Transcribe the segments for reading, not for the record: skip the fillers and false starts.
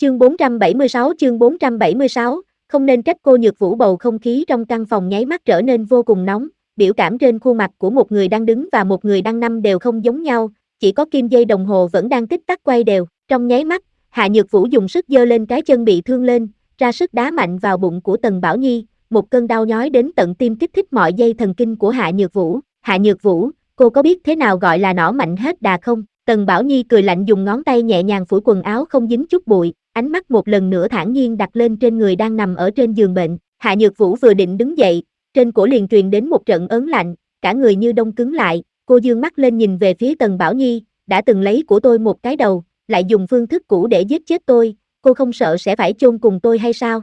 Chương 476, không nên trách cô Nhược Vũ. Bầu không khí trong căn phòng nháy mắt trở nên vô cùng nóng, biểu cảm trên khuôn mặt của một người đang đứng và một người đang nằm đều không giống nhau, chỉ có kim dây đồng hồ vẫn đang tích tắc quay đều. Trong nháy mắt, Hạ Nhược Vũ dùng sức giơ lên cái chân bị thương lên, ra sức đá mạnh vào bụng của Tần Bảo Nhi, một cơn đau nhói đến tận tim kích thích mọi dây thần kinh của Hạ Nhược Vũ. Hạ Nhược Vũ, cô có biết thế nào gọi là nỏ mạnh hết đà không? Tần Bảo Nhi cười lạnh dùng ngón tay nhẹ nhàng phủi quần áo không dính chút bụi, ánh mắt một lần nữa thản nhiên đặt lên trên người đang nằm ở trên giường bệnh. Hạ Nhược Vũ vừa định đứng dậy, trên cổ liền truyền đến một trận ớn lạnh, cả người như đông cứng lại, cô dương mắt lên nhìn về phía Tần Bảo Nhi, đã từng lấy của tôi một cái đầu, lại dùng phương thức cũ để giết chết tôi, cô không sợ sẽ phải chôn cùng tôi hay sao?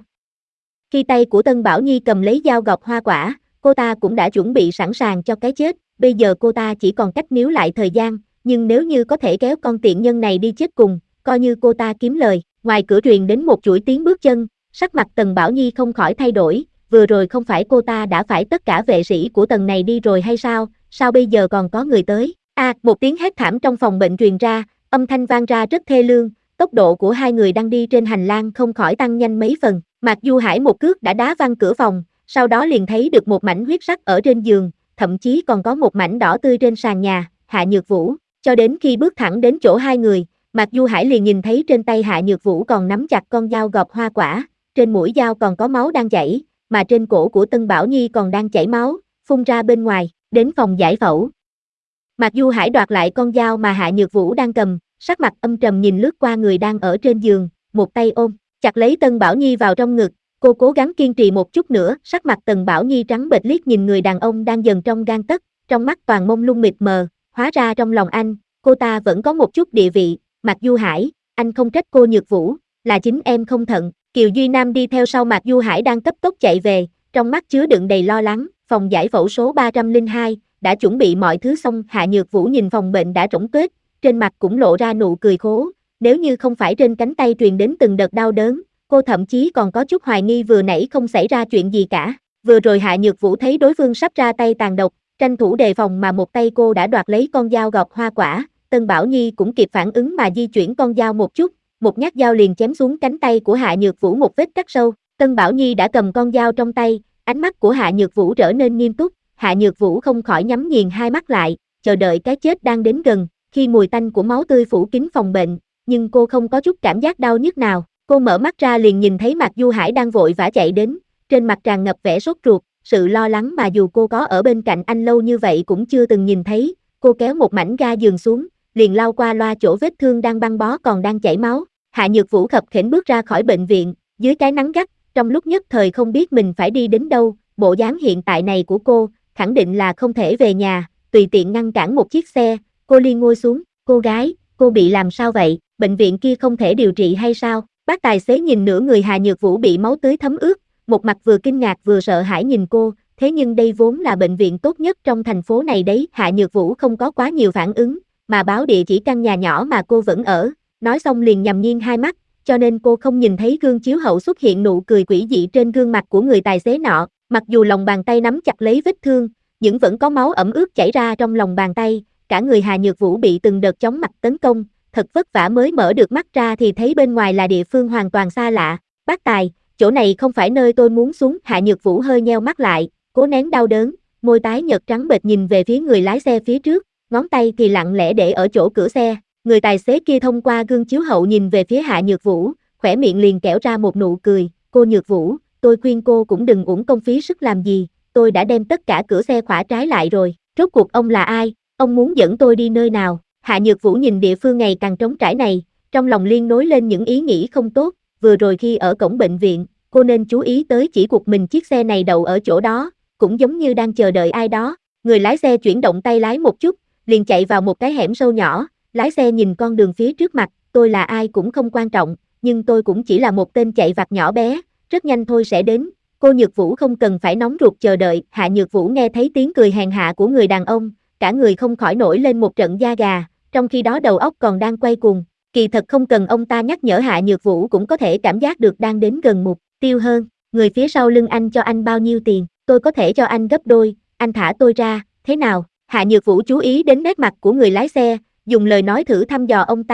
Khi tay của Tân Bảo Nhi cầm lấy dao gọt hoa quả, cô ta cũng đã chuẩn bị sẵn sàng cho cái chết, bây giờ cô ta chỉ còn cách níu lại thời gian, nhưng nếu như có thể kéo con tiện nhân này đi chết cùng, coi như cô ta kiếm lời. Ngoài cửa truyền đến một chuỗi tiếng bước chân, sắc mặt Tần Bảo Nhi không khỏi thay đổi, vừa rồi không phải cô ta đã phải tất cả vệ sĩ của Tần này đi rồi hay sao bây giờ còn có người tới? Một tiếng hét thảm trong phòng bệnh truyền ra, âm thanh vang ra rất thê lương, tốc độ của hai người đang đi trên hành lang không khỏi tăng nhanh mấy phần. Mạc Du Hải một cước đã đá văng cửa phòng, sau đó liền thấy được một mảnh huyết sắc ở trên giường, thậm chí còn có một mảnh đỏ tươi trên sàn nhà. Hạ Nhược Vũ, cho đến khi bước thẳng đến chỗ hai người, Mạc Du Hải liền nhìn thấy trên tay Hạ Nhược Vũ còn nắm chặt con dao gọt hoa quả, trên mũi dao còn có máu đang chảy, mà trên cổ của Tân Bảo Nhi còn đang chảy máu, phun ra bên ngoài. Đến phòng giải phẫu, Mạc Du Hải đoạt lại con dao mà Hạ Nhược Vũ đang cầm, sắc mặt âm trầm nhìn lướt qua người đang ở trên giường, một tay ôm chặt lấy Tân Bảo Nhi vào trong ngực. Cô cố gắng kiên trì một chút nữa, sắc mặt Tần Bảo Nhi trắng bệch liếc nhìn người đàn ông đang dần trong gang tấc, trong mắt toàn mông lung mịt mờ, hóa ra trong lòng anh, cô ta vẫn có một chút địa vị. Mạc Du Hải, anh không trách cô Nhược Vũ, là chính em không thận. Kiều Duy Nam đi theo sau Mạc Du Hải đang cấp tốc chạy về, trong mắt chứa đựng đầy lo lắng. Phòng giải phẫu số 302, đã chuẩn bị mọi thứ xong. Hạ Nhược Vũ nhìn phòng bệnh đã rỗng tuếch, trên mặt cũng lộ ra nụ cười khố, nếu như không phải trên cánh tay truyền đến từng đợt đau đớn, cô thậm chí còn có chút hoài nghi vừa nãy không xảy ra chuyện gì cả. Vừa rồi Hạ Nhược Vũ thấy đối phương sắp ra tay tàn độc, tranh thủ đề phòng mà một tay cô đã đoạt lấy con dao gọt hoa quả. Tân Bảo Nhi cũng kịp phản ứng mà di chuyển con dao một chút, một nhát dao liền chém xuống cánh tay của Hạ Nhược Vũ một vết cắt sâu. Tân Bảo Nhi đã cầm con dao trong tay, ánh mắt của Hạ Nhược Vũ trở nên nghiêm túc. Hạ Nhược Vũ không khỏi nhắm nghiền hai mắt lại, chờ đợi cái chết đang đến gần. Khi mùi tanh của máu tươi phủ kín phòng bệnh, nhưng cô không có chút cảm giác đau nhức nào. Cô mở mắt ra liền nhìn thấy Mạc Du Hải đang vội vã chạy đến, trên mặt tràn ngập vẻ sốt ruột, sự lo lắng mà dù cô có ở bên cạnh anh lâu như vậy cũng chưa từng nhìn thấy. Cô kéo một mảnh ga giường xuống, liền lau qua loa chỗ vết thương đang băng bó còn đang chảy máu. Hạ Nhược Vũ khập khiễng bước ra khỏi bệnh viện, dưới cái nắng gắt, trong lúc nhất thời không biết mình phải đi đến đâu. Bộ dáng hiện tại này của cô, khẳng định là không thể về nhà, tùy tiện ngăn cản một chiếc xe. Cô liền ngồi xuống, cô gái, cô bị làm sao vậy, bệnh viện kia không thể điều trị hay sao? Bác tài xế nhìn nửa người Hà Nhược Vũ bị máu tươi thấm ướt, một mặt vừa kinh ngạc vừa sợ hãi nhìn cô, thế nhưng đây vốn là bệnh viện tốt nhất trong thành phố này đấy. Hạ Nhược Vũ không có quá nhiều phản ứng, mà báo địa chỉ căn nhà nhỏ mà cô vẫn ở, nói xong liền nhằm nghiêng hai mắt, cho nên cô không nhìn thấy gương chiếu hậu xuất hiện nụ cười quỷ dị trên gương mặt của người tài xế nọ. Mặc dù lòng bàn tay nắm chặt lấy vết thương, nhưng vẫn có máu ẩm ướt chảy ra trong lòng bàn tay, cả người Hà Nhược Vũ bị từng đợt chóng mặt tấn công, thật vất vả mới mở được mắt ra thì thấy bên ngoài là địa phương hoàn toàn xa lạ. Bác tài, chỗ này không phải nơi tôi muốn xuống. Hạ Nhược Vũ hơi nheo mắt lại, cố nén đau đớn, môi tái nhợt trắng bệch nhìn về phía người lái xe phía trước, ngón tay thì lặng lẽ để ở chỗ cửa xe. Người tài xế kia thông qua gương chiếu hậu nhìn về phía Hạ Nhược Vũ, khỏe miệng liền kẽo ra một nụ cười. Cô Nhược Vũ, tôi khuyên cô cũng đừng uổng công phí sức làm gì, tôi đã đem tất cả cửa xe khóa trái lại rồi. Rốt cuộc ông là ai, ông muốn dẫn tôi đi nơi nào? Hạ Nhược Vũ nhìn địa phương ngày càng trống trải này, trong lòng liên nối lên những ý nghĩ không tốt. Vừa rồi khi ở cổng bệnh viện, cô nên chú ý tới chỉ cuộc mình chiếc xe này đậu ở chỗ đó, cũng giống như đang chờ đợi ai đó. Người lái xe chuyển động tay lái một chút, liền chạy vào một cái hẻm sâu nhỏ. Lái xe nhìn con đường phía trước mặt, tôi là ai cũng không quan trọng, nhưng tôi cũng chỉ là một tên chạy vặt nhỏ bé, rất nhanh thôi sẽ đến. Cô Nhược Vũ không cần phải nóng ruột chờ đợi. Hạ Nhược Vũ nghe thấy tiếng cười hèn hạ của người đàn ông, cả người không khỏi nổi lên một trận da gà, trong khi đó đầu óc còn đang quay cuồng. Kỳ thật không cần ông ta nhắc nhở Hạ Nhược Vũ cũng có thể cảm giác được đang đến gần mục tiêu hơn. Người phía sau lưng anh cho anh bao nhiêu tiền, tôi có thể cho anh gấp đôi, anh thả tôi ra, thế nào? Hạ Nhược Vũ chú ý đến nét mặt của người lái xe, dùng lời nói thử thăm dò ông ta,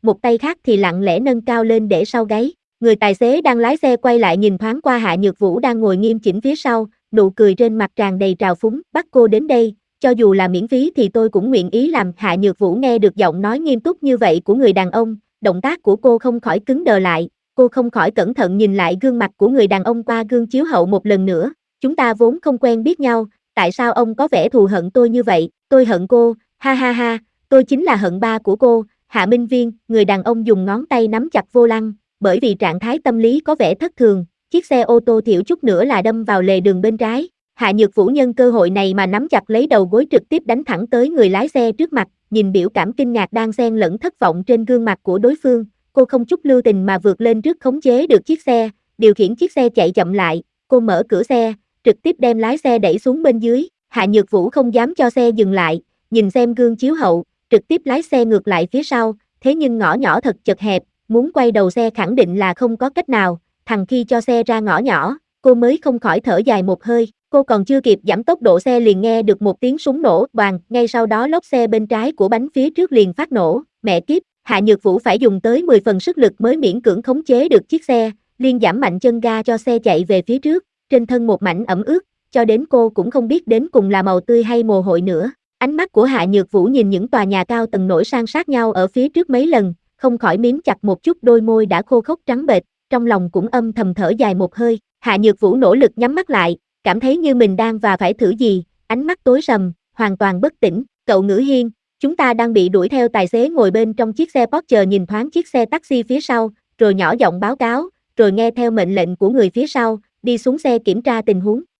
một tay khác thì lặng lẽ nâng cao lên để sau gáy. Người tài xế đang lái xe quay lại nhìn thoáng qua Hạ Nhược Vũ đang ngồi nghiêm chỉnh phía sau, nụ cười trên mặt tràn đầy trào phúng, bắt cô đến đây, cho dù là miễn phí thì tôi cũng nguyện ý làm. Hạ Nhược Vũ nghe được giọng nói nghiêm túc như vậy của người đàn ông, động tác của cô không khỏi cứng đờ lại, cô không khỏi cẩn thận nhìn lại gương mặt của người đàn ông qua gương chiếu hậu một lần nữa. Chúng ta vốn không quen biết nhau, tại sao ông có vẻ thù hận tôi như vậy? Tôi hận cô, ha ha ha, tôi chính là hận ba của cô. Hạ Minh Viên, người đàn ông dùng ngón tay nắm chặt vô lăng, bởi vì trạng thái tâm lý có vẻ thất thường, chiếc xe ô tô thiểu chút nữa là đâm vào lề đường bên trái. Hạ Nhược Vũ nhân cơ hội này mà nắm chặt lấy đầu gối trực tiếp đánh thẳng tới người lái xe trước mặt, nhìn biểu cảm kinh ngạc đang xen lẫn thất vọng trên gương mặt của đối phương, cô không chút lưu tình mà vượt lên trước khống chế được chiếc xe, điều khiển chiếc xe chạy chậm lại, cô mở cửa xe, trực tiếp đem lái xe đẩy xuống bên dưới. Hạ Nhược Vũ không dám cho xe dừng lại, nhìn xem gương chiếu hậu, trực tiếp lái xe ngược lại phía sau, thế nhưng ngõ nhỏ thật chật hẹp, muốn quay đầu xe khẳng định là không có cách nào, thằng khi cho xe ra ngõ nhỏ, cô mới không khỏi thở dài một hơi, cô còn chưa kịp giảm tốc độ xe liền nghe được một tiếng súng nổ, bang, ngay sau đó lốp xe bên trái của bánh phía trước liền phát nổ, mẹ kiếp, Hạ Nhược Vũ phải dùng tới 10 phần sức lực mới miễn cưỡng khống chế được chiếc xe, liền giảm mạnh chân ga cho xe chạy về phía trước, trên thân một mảnh ẩm ướt, cho đến cô cũng không biết đến cùng là màu tươi hay mồ hôi nữa. Ánh mắt của Hạ Nhược Vũ nhìn những tòa nhà cao tầng nổi san sát nhau ở phía trước mấy lần, không khỏi mím chặt một chút đôi môi đã khô khốc trắng bệch, trong lòng cũng âm thầm thở dài một hơi. Hạ Nhược Vũ nỗ lực nhắm mắt lại, cảm thấy như mình đang và phải thử gì, ánh mắt tối sầm, hoàn toàn bất tỉnh. Cậu Ngữ Hiên, chúng ta đang bị đuổi theo. Tài xế ngồi bên trong chiếc xe Porsche nhìn thoáng chiếc xe taxi phía sau, rồi nhỏ giọng báo cáo, rồi nghe theo mệnh lệnh của người phía sau, đi xuống xe kiểm tra tình huống.